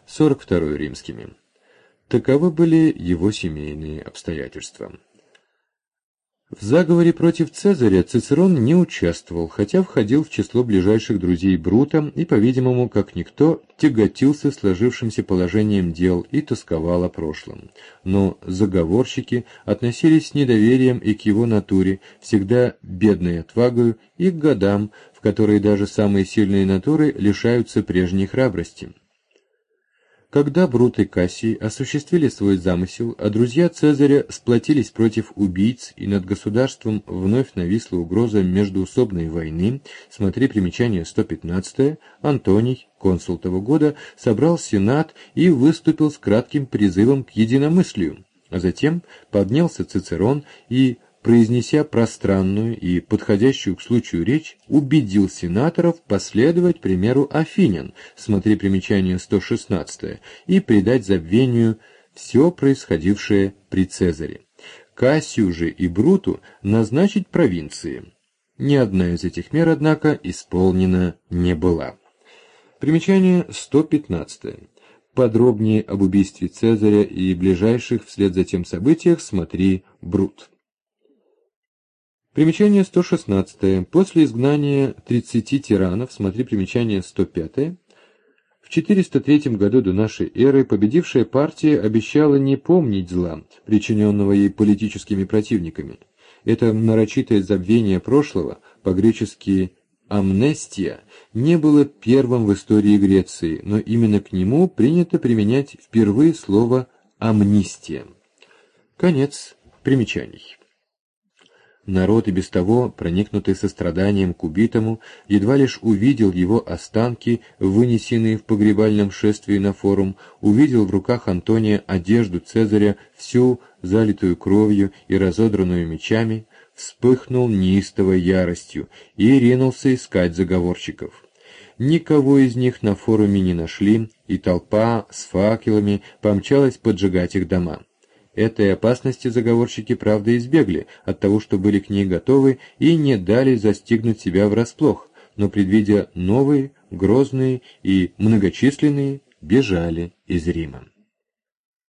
42 римскими. Таковы были его семейные обстоятельства. В заговоре против Цезаря Цицерон не участвовал, хотя входил в число ближайших друзей Брута и, по-видимому, как никто, тяготился сложившимся положением дел и тосковал о прошлом. Но заговорщики относились с недоверием и к его натуре, всегда бедной отвагою, и к годам, в которые даже самые сильные натуры лишаются прежней храбрости. Когда Брут и Кассий осуществили свой замысел, а друзья Цезаря сплотились против убийц, и над государством вновь нависла угроза междоусобной войны, смотри примечание 115, Антоний, консул того года, собрал сенат и выступил с кратким призывом к единомыслию, а затем поднялся Цицерон и, произнеся пространную и подходящую к случаю речь, убедил сенаторов последовать примеру афинян, смотри примечание 116, и предать забвению все происходившее при Цезаре. Кассию же и Бруту назначить провинции. Ни одна из этих мер, однако, исполнена не была. Примечание 115. Подробнее об убийстве Цезаря и ближайших вслед за тем событиях смотри Брут. Примечание 116. После изгнания 30 тиранов, смотри примечание 105, в 403 году до нашей эры победившая партия обещала не помнить зла, причиненного ей политическими противниками. Это нарочитое забвение прошлого, по-гречески «амнестия», не было первым в истории Греции, но именно к нему принято применять впервые слово «амнистия». Конец примечаний. Народ, и без того, проникнутый состраданием к убитому, едва лишь увидел его останки, вынесенные в погребальном шествии на форум, увидел в руках Антония одежду Цезаря, всю залитую кровью и разодранную мечами, вспыхнул неистовой яростью и ринулся искать заговорщиков. Никого из них на форуме не нашли, и толпа с факелами помчалась поджигать их дома. Этой опасности заговорщики, правда, избегли от того, что были к ней готовы и не дали застигнуть себя врасплох, но, предвидя новые, грозные и многочисленные, бежали из Рима.